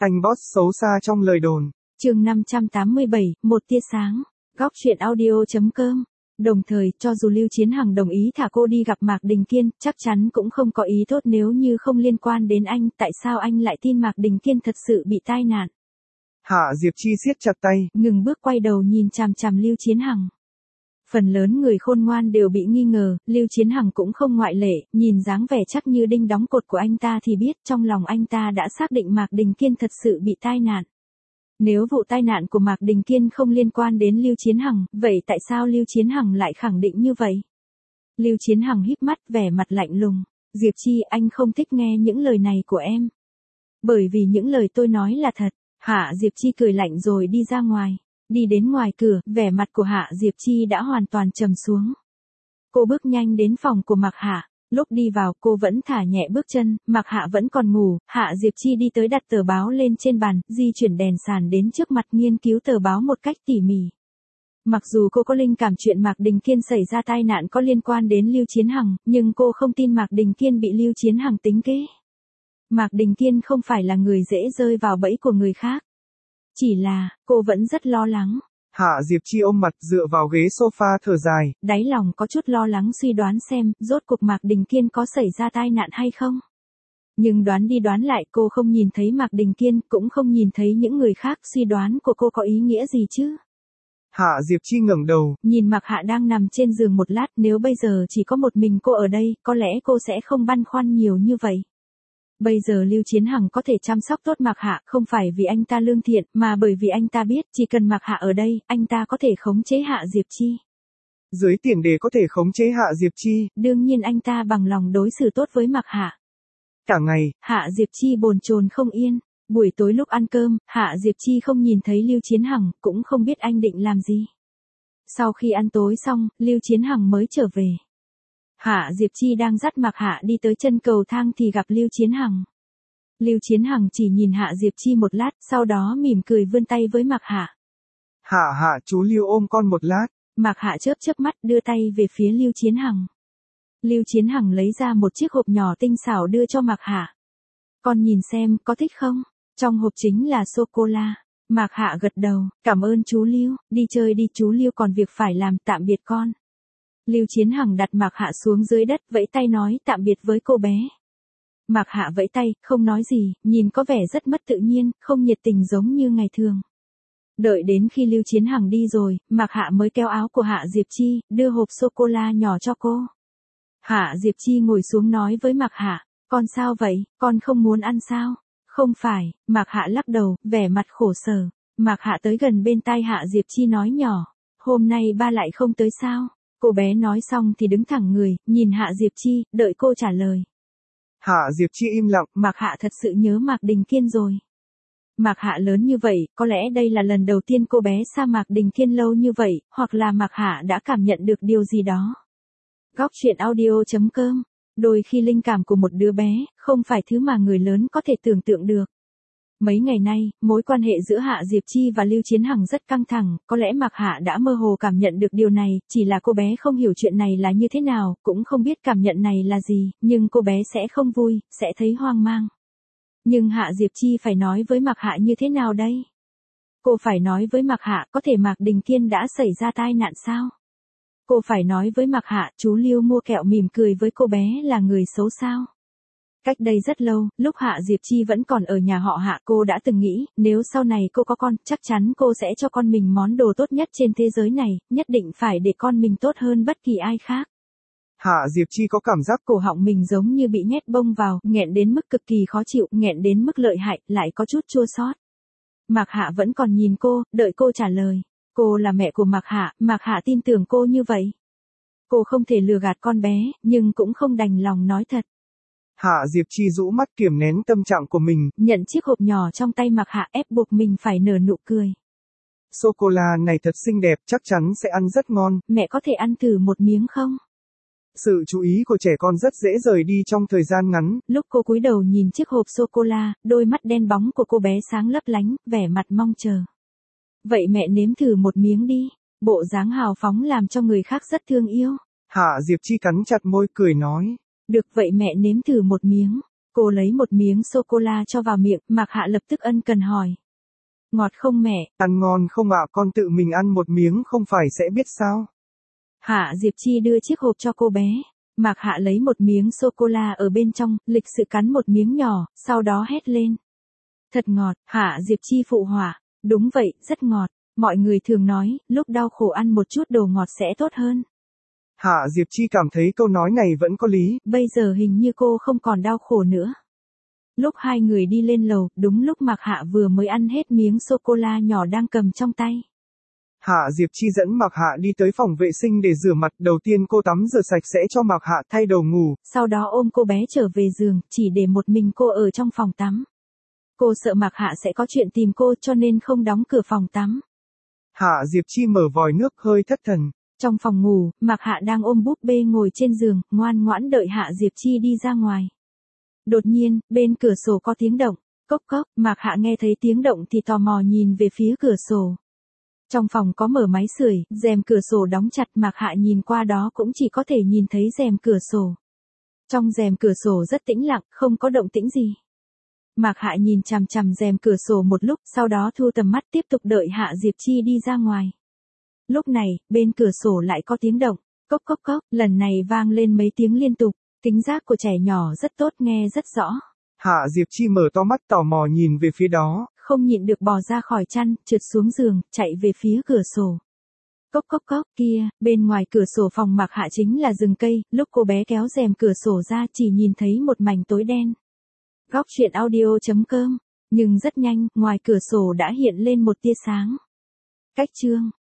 Anh boss xấu xa trong lời đồn. Chương 587, một tia sáng. Góc truyện audio.com. Đồng thời, cho dù Lưu Chiến Hằng đồng ý thả cô đi gặp Mạc Đình Kiên, chắc chắn cũng không có ý tốt nếu như không liên quan đến anh, tại sao anh lại tin Mạc Đình Kiên thật sự bị tai nạn. Hạ Diệp Chi siết chặt tay, ngừng bước quay đầu nhìn chằm chằm Lưu Chiến Hằng. Phần lớn người khôn ngoan đều bị nghi ngờ, Lưu Chiến Hằng cũng không ngoại lệ, nhìn dáng vẻ chắc như đinh đóng cột của anh ta thì biết trong lòng anh ta đã xác định Mạc Đình Kiên thật sự bị tai nạn. Nếu vụ tai nạn của Mạc Đình Kiên không liên quan đến Lưu Chiến Hằng, vậy tại sao Lưu Chiến Hằng lại khẳng định như vậy? Lưu Chiến Hằng híp mắt vẻ mặt lạnh lùng. Diệp Chi, anh không thích nghe những lời này của em. Bởi vì những lời tôi nói là thật. Hạ Diệp Chi cười lạnh rồi đi ra ngoài. Đi đến ngoài cửa, vẻ mặt của Hạ Diệp Chi đã hoàn toàn trầm xuống. Cô bước nhanh đến phòng của Mạc Hạ. Lúc đi vào cô vẫn thả nhẹ bước chân, Mạc Hạ vẫn còn ngủ, Hạ Diệp Chi đi tới đặt tờ báo lên trên bàn, di chuyển đèn sàn đến trước mặt nghiên cứu tờ báo một cách tỉ mỉ. Mặc dù cô có linh cảm chuyện Mạc Đình Kiên xảy ra tai nạn có liên quan đến Lưu Chiến Hằng, nhưng cô không tin Mạc Đình Kiên bị Lưu Chiến Hằng tính kế. Mạc Đình Kiên không phải là người dễ rơi vào bẫy của người khác. Chỉ là, cô vẫn rất lo lắng. Hạ Diệp Chi ôm mặt dựa vào ghế sofa thở dài. Đáy lòng có chút lo lắng suy đoán xem, rốt cuộc Mạc Đình Kiên có xảy ra tai nạn hay không. Nhưng đoán đi đoán lại cô không nhìn thấy Mạc Đình Kiên, cũng không nhìn thấy những người khác, suy đoán của cô có ý nghĩa gì chứ. Hạ Diệp Chi ngẩng đầu, nhìn Mạc Hạ đang nằm trên giường một lát, nếu bây giờ chỉ có một mình cô ở đây, có lẽ cô sẽ không băn khoăn nhiều như vậy. Bây giờ Lưu Chiến Hằng có thể chăm sóc tốt Mạc Hạ không phải vì anh ta lương thiện, mà bởi vì anh ta biết chỉ cần Mạc Hạ ở đây, anh ta có thể khống chế Hạ Diệp Chi. Dưới tiền đề có thể khống chế Hạ Diệp Chi. Đương nhiên anh ta bằng lòng đối xử tốt với Mạc Hạ. Cả ngày, Hạ Diệp Chi bồn chồn không yên. Buổi tối lúc ăn cơm, Hạ Diệp Chi không nhìn thấy Lưu Chiến Hằng, cũng không biết anh định làm gì. Sau khi ăn tối xong, Lưu Chiến Hằng mới trở về. Hạ Diệp Chi đang dắt Mạc Hạ đi tới chân cầu thang thì gặp Lưu Chiến Hằng. Lưu Chiến Hằng chỉ nhìn Hạ Diệp Chi một lát, sau đó mỉm cười vươn tay với Mạc Hạ. Hạ, chú Lưu ôm con một lát. Mạc Hạ chớp chớp mắt đưa tay về phía Lưu Chiến Hằng. Lưu Chiến Hằng lấy ra một chiếc hộp nhỏ tinh xảo đưa cho Mạc Hạ. Con nhìn xem, có thích không? Trong hộp chính là sô-cô-la. Mạc Hạ gật đầu, cảm ơn chú Lưu, đi chơi đi chú Lưu còn việc phải làm, tạm biệt con. Lưu Chiến Hằng đặt Mạc Hạ xuống dưới đất, vẫy tay nói tạm biệt với cô bé. Mạc Hạ vẫy tay, không nói gì, nhìn có vẻ rất mất tự nhiên, không nhiệt tình giống như ngày thường. Đợi đến khi Lưu Chiến Hằng đi rồi, Mạc Hạ mới kéo áo của Hạ Diệp Chi, đưa hộp sô-cô-la nhỏ cho cô. Hạ Diệp Chi ngồi xuống nói với Mạc Hạ, con sao vậy, con không muốn ăn sao? Không phải, Mạc Hạ lắc đầu, vẻ mặt khổ sở. Mạc Hạ tới gần bên tai Hạ Diệp Chi nói nhỏ, hôm nay ba lại không tới sao? Cô bé nói xong thì đứng thẳng người, nhìn Hạ Diệp Chi, đợi cô trả lời. Hạ Diệp Chi im lặng. Mạc Hạ thật sự nhớ Mạc Đình Kiên rồi. Mạc Hạ lớn như vậy, có lẽ đây là lần đầu tiên cô bé xa Mạc Đình Kiên lâu như vậy, hoặc là Mạc Hạ đã cảm nhận được điều gì đó. Góc truyện audio.com. Đôi khi linh cảm của một đứa bé, không phải thứ mà người lớn có thể tưởng tượng được. Mấy ngày nay, mối quan hệ giữa Hạ Diệp Chi và Lưu Chiến Hằng rất căng thẳng, có lẽ Mạc Hạ đã mơ hồ cảm nhận được điều này, chỉ là cô bé không hiểu chuyện này là như thế nào, cũng không biết cảm nhận này là gì, nhưng cô bé sẽ không vui, sẽ thấy hoang mang. Nhưng Hạ Diệp Chi phải nói với Mạc Hạ như thế nào đây? Cô phải nói với Mạc Hạ có thể Mạc Đình Kiên đã xảy ra tai nạn sao? Cô phải nói với Mạc Hạ chú Lưu mua kẹo mỉm cười với cô bé là người xấu sao? Cách đây rất lâu, lúc Hạ Diệp Chi vẫn còn ở nhà họ Hạ, cô đã từng nghĩ, nếu sau này cô có con, chắc chắn cô sẽ cho con mình món đồ tốt nhất trên thế giới này, nhất định phải để con mình tốt hơn bất kỳ ai khác. Hạ Diệp Chi có cảm giác cổ họng mình giống như bị nhét bông vào, nghẹn đến mức cực kỳ khó chịu, nghẹn đến mức lợi hại, lại có chút chua xót. Mạc Hạ vẫn còn nhìn cô, đợi cô trả lời. Cô là mẹ của Mạc Hạ tin tưởng cô như vậy. Cô không thể lừa gạt con bé, nhưng cũng không đành lòng nói thật. Hạ Diệp Chi rũ mắt kiềm nén tâm trạng của mình, nhận chiếc hộp nhỏ trong tay Mạc Hạ, ép buộc mình phải nở nụ cười. Sô-cô-la này thật xinh đẹp, chắc chắn sẽ ăn rất ngon. Mẹ có thể ăn thử một miếng không? Sự chú ý của trẻ con rất dễ rời đi trong thời gian ngắn. Lúc cô cúi đầu nhìn chiếc hộp sô-cô-la, đôi mắt đen bóng của cô bé sáng lấp lánh, vẻ mặt mong chờ. Vậy mẹ nếm thử một miếng đi. Bộ dáng hào phóng làm cho người khác rất thương yêu. Hạ Diệp Chi cắn chặt môi cười nói. Được vậy mẹ nếm thử một miếng. Cô lấy một miếng sô-cô-la cho vào miệng, Mạc Hạ lập tức ân cần hỏi. Ngọt không mẹ? Ăn ngon không ạ, con tự mình ăn một miếng không phải sẽ biết sao? Hạ Diệp Chi đưa chiếc hộp cho cô bé. Mạc Hạ lấy một miếng sô-cô-la ở bên trong, lịch sự cắn một miếng nhỏ, sau đó hét lên. Thật ngọt, Hạ Diệp Chi phụ họa. Đúng vậy, rất ngọt. Mọi người thường nói, lúc đau khổ ăn một chút đồ ngọt sẽ tốt hơn. Hạ Diệp Chi cảm thấy câu nói này vẫn có lý. Bây giờ hình như cô không còn đau khổ nữa. Lúc hai người đi lên lầu, đúng lúc Mạc Hạ vừa mới ăn hết miếng sô-cô-la nhỏ đang cầm trong tay. Hạ Diệp Chi dẫn Mạc Hạ đi tới phòng vệ sinh để rửa mặt, đầu tiên cô tắm rửa sạch sẽ cho Mạc Hạ thay đồ ngủ. Sau đó ôm cô bé trở về giường, chỉ để một mình cô ở trong phòng tắm. Cô sợ Mạc Hạ sẽ có chuyện tìm cô cho nên không đóng cửa phòng tắm. Hạ Diệp Chi mở vòi nước hơi thất thần. Trong phòng ngủ, Mạc Hạ đang ôm búp bê ngồi trên giường, ngoan ngoãn đợi Hạ Diệp Chi đi ra ngoài. Đột nhiên, bên cửa sổ có tiếng động. Cốc cốc, Mạc Hạ nghe thấy tiếng động thì tò mò nhìn về phía cửa sổ. Trong phòng có mở máy sưởi, rèm cửa sổ đóng chặt, Mạc Hạ nhìn qua đó cũng chỉ có thể nhìn thấy rèm cửa sổ. Trong rèm cửa sổ rất tĩnh lặng, không có động tĩnh gì. Mạc Hạ nhìn chằm chằm rèm cửa sổ một lúc, sau đó thu tầm mắt tiếp tục đợi Hạ Diệp Chi đi ra ngoài. Lúc này, bên cửa sổ lại có tiếng động. Cốc cốc cốc, lần này vang lên mấy tiếng liên tục. Tính giác của trẻ nhỏ rất tốt, nghe rất rõ. Hạ Diệp Chi mở to mắt tò mò nhìn về phía đó. Không nhịn được bò ra khỏi chăn, trượt xuống giường, chạy về phía cửa sổ. Cốc cốc cốc, kia, bên ngoài cửa sổ phòng Mạc Hạ chính là rừng cây, lúc cô bé kéo rèm cửa sổ ra chỉ nhìn thấy một mảnh tối đen. Góc truyện audio.com, nhưng rất nhanh, ngoài cửa sổ đã hiện lên một tia sáng. Cách chương